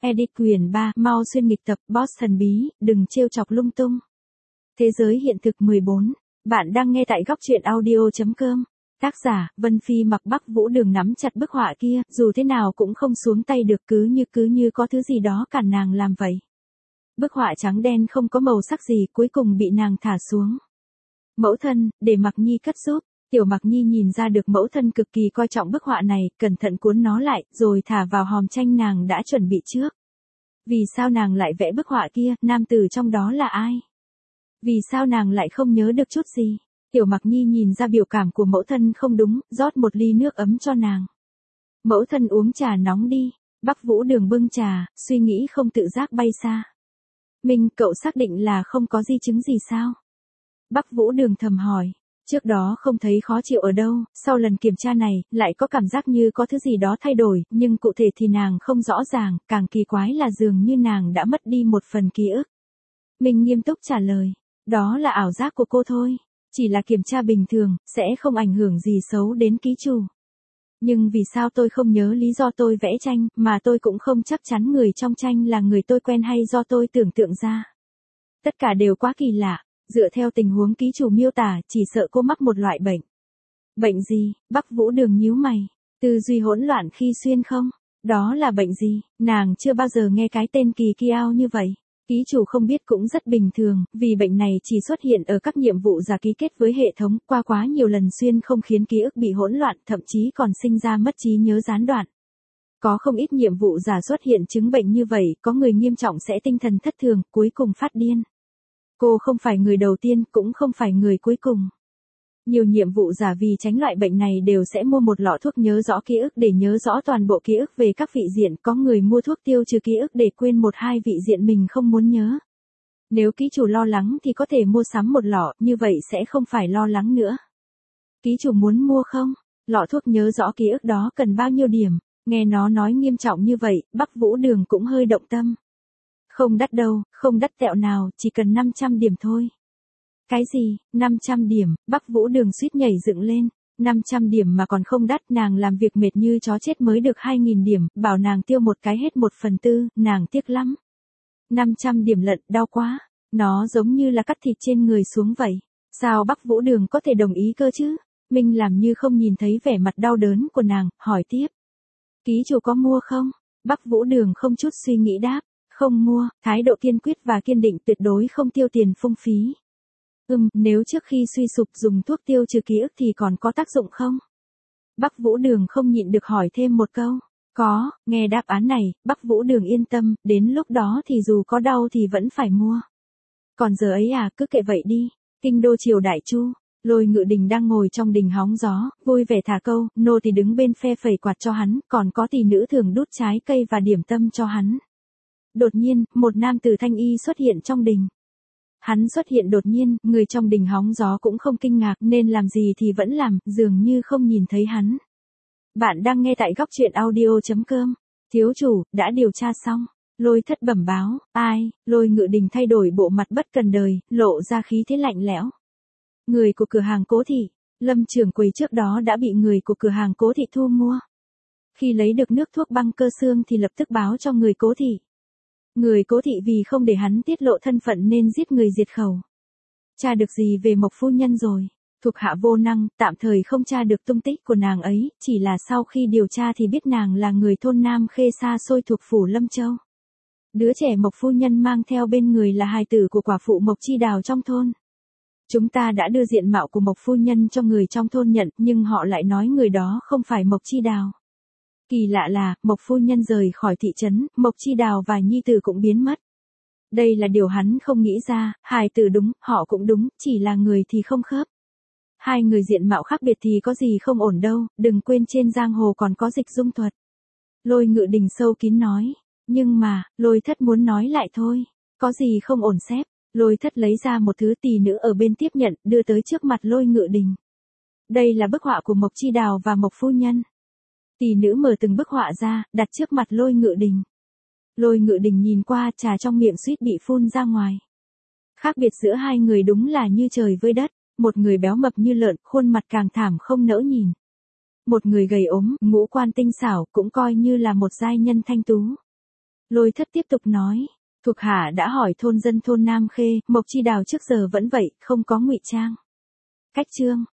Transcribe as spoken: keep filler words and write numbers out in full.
Edit quyền ba, mau xuyên nghịch tập, boss thần bí, đừng trêu chọc lung tung. Thế giới hiện thực mười bốn. Bạn đang nghe tại góc truyện audio chấm com. Tác giả, Vân Phi mặc Bắc Vũ Đường nắm chặt bức họa kia, dù thế nào cũng không xuống tay được, cứ như cứ như có thứ gì đó cản nàng làm vậy. Bức họa trắng đen không có màu sắc gì, cuối cùng bị nàng thả xuống. Mẫu thân, để Mặc Nhi cất giúp. Tiểu Mặc Nhi nhìn ra được mẫu thân cực kỳ coi trọng bức họa này, cẩn thận cuốn nó lại, rồi thả vào hòm tranh nàng đã chuẩn bị trước. Vì sao nàng lại vẽ bức họa kia, nam tử trong đó là ai? Vì sao nàng lại không nhớ được chút gì? Tiểu Mặc Nhi nhìn ra biểu cảm của mẫu thân không đúng, rót một ly nước ấm cho nàng. Mẫu thân uống trà nóng đi. Bắc Vũ Đường bưng trà, suy nghĩ không tự giác bay xa. Minh, cậu xác định là không có di chứng gì sao? Bắc Vũ Đường thầm hỏi. Trước đó không thấy khó chịu ở đâu, sau lần kiểm tra này, lại có cảm giác như có thứ gì đó thay đổi, nhưng cụ thể thì nàng không rõ ràng, càng kỳ quái là dường như nàng đã mất đi một phần ký ức. Minh nghiêm túc trả lời, đó là ảo giác của cô thôi, chỉ là kiểm tra bình thường, sẽ không ảnh hưởng gì xấu đến ký chủ. Nhưng vì sao tôi không nhớ lý do tôi vẽ tranh, mà tôi cũng không chắc chắn người trong tranh là người tôi quen hay do tôi tưởng tượng ra. Tất cả đều quá kỳ lạ. Dựa theo tình huống ký chủ miêu tả, chỉ sợ cô mắc một loại bệnh. Bệnh gì? Bắc Vũ Đường nhíu mày. Tư duy hỗn loạn khi xuyên không? Đó là bệnh gì? Nàng chưa bao giờ nghe cái tên kỳ kiao như vậy. Ký chủ không biết cũng rất bình thường, vì bệnh này chỉ xuất hiện ở các nhiệm vụ giả ký kết với hệ thống, qua quá nhiều lần xuyên không khiến ký ức bị hỗn loạn, thậm chí còn sinh ra mất trí nhớ gián đoạn. Có không ít nhiệm vụ giả xuất hiện chứng bệnh như vậy, có người nghiêm trọng sẽ tinh thần thất thường, cuối cùng phát điên. Cô không phải người đầu tiên, cũng không phải người cuối cùng. Nhiều nhiệm vụ giả vì tránh loại bệnh này đều sẽ mua một lọ thuốc nhớ rõ ký ức để nhớ rõ toàn bộ ký ức về các vị diện, có người mua thuốc tiêu trừ ký ức để quên một hai vị diện mình không muốn nhớ. Nếu ký chủ lo lắng thì có thể mua sắm một lọ, như vậy sẽ không phải lo lắng nữa. Ký chủ muốn mua không? Lọ thuốc nhớ rõ ký ức đó cần bao nhiêu điểm? Nghe nó nói nghiêm trọng như vậy, Bắc Vũ Đường cũng hơi động tâm. Không đắt đâu, không đắt tẹo nào, chỉ cần năm trăm điểm thôi. Cái gì, năm trăm điểm, Bắc Vũ Đường suýt nhảy dựng lên. năm trăm điểm mà còn không đắt, nàng làm việc mệt như chó chết mới được hai nghìn điểm, bảo nàng tiêu một cái hết một phần tư, nàng tiếc lắm. năm trăm điểm lận, đau quá. Nó giống như là cắt thịt trên người xuống vậy. Sao Bắc Vũ Đường có thể đồng ý cơ chứ? Minh làm như không nhìn thấy vẻ mặt đau đớn của nàng, hỏi tiếp. Ký chủ có mua không? Bắc Vũ Đường không chút suy nghĩ đáp. Không mua, thái độ kiên quyết và kiên định tuyệt đối không tiêu tiền phung phí. Ừm, nếu trước khi suy sụp dùng thuốc tiêu trừ ký ức thì còn có tác dụng không? Bắc Vũ Đường không nhịn được hỏi thêm một câu. Có, nghe đáp án này, Bắc Vũ Đường yên tâm, đến lúc đó thì dù có đau thì vẫn phải mua. Còn giờ ấy à, cứ kệ vậy đi. Kinh đô triều đại Chu, Lôi Ngự Đình đang ngồi trong đình hóng gió, vui vẻ thả câu, nô thì đứng bên phe phẩy quạt cho hắn, còn có tỷ nữ thường đút trái cây và điểm tâm cho hắn. Đột nhiên, một nam tử thanh y xuất hiện trong đình. Hắn xuất hiện đột nhiên, người trong đình hóng gió cũng không kinh ngạc nên làm gì thì vẫn làm, dường như không nhìn thấy hắn. Bạn đang nghe tại góc truyện audio chấm com. Thiếu chủ, đã điều tra xong. Lôi Thất bẩm báo, ai, Lôi Ngự Đình thay đổi bộ mặt bất cần đời, lộ ra khí thế lạnh lẽo. Người của cửa hàng Cố Thị, Lâm trưởng quầy trước đó đã bị người của cửa hàng Cố Thị thu mua. Khi lấy được nước thuốc băng cơ xương thì lập tức báo cho người Cố Thị. Người Cố Thị vì không để hắn tiết lộ thân phận nên giết người diệt khẩu. Tra được gì về Mộc phu nhân rồi? Thuộc hạ vô năng, tạm thời không tra được tung tích của nàng ấy, chỉ là sau khi điều tra thì biết nàng là người thôn Nam Khê xa xôi thuộc phủ Lâm Châu. Đứa trẻ Mộc phu nhân mang theo bên người là hài tử của quả phụ Mộc Chi Đào trong thôn. Chúng ta đã đưa diện mạo của Mộc phu nhân cho người trong thôn nhận, nhưng họ lại nói người đó không phải Mộc Chi Đào. Kỳ lạ là, Mộc phu nhân rời khỏi thị trấn, Mộc Chi Đào và nhi tử cũng biến mất. Đây là điều hắn không nghĩ ra, hài tử đúng, họ cũng đúng, chỉ là người thì không khớp. Hai người diện mạo khác biệt thì có gì không ổn đâu, đừng quên trên giang hồ còn có dịch dung thuật. Lôi Ngự Đình sâu kín nói, nhưng mà, Lôi Thất muốn nói lại thôi, có gì không ổn xếp. Lôi Thất lấy ra một thứ, tỷ nữ ở bên tiếp nhận, đưa tới trước mặt Lôi Ngự Đình. Đây là bức họa của Mộc Chi Đào và Mộc phu nhân. Tỷ nữ mở từng bức họa ra, đặt trước mặt Lôi Ngự Đình. Lôi Ngự Đình nhìn qua, trà trong miệng suýt bị phun ra ngoài. Khác biệt giữa hai người đúng là như trời với đất, một người béo mập như lợn, khuôn mặt càng thảm không nỡ nhìn. Một người gầy ốm, ngũ quan tinh xảo, cũng coi như là một giai nhân thanh tú. Lôi Thất tiếp tục nói, thuộc hạ đã hỏi thôn dân thôn Nam Khê, Mộc Chi Đào trước giờ vẫn vậy, không có ngụy trang. Cách chương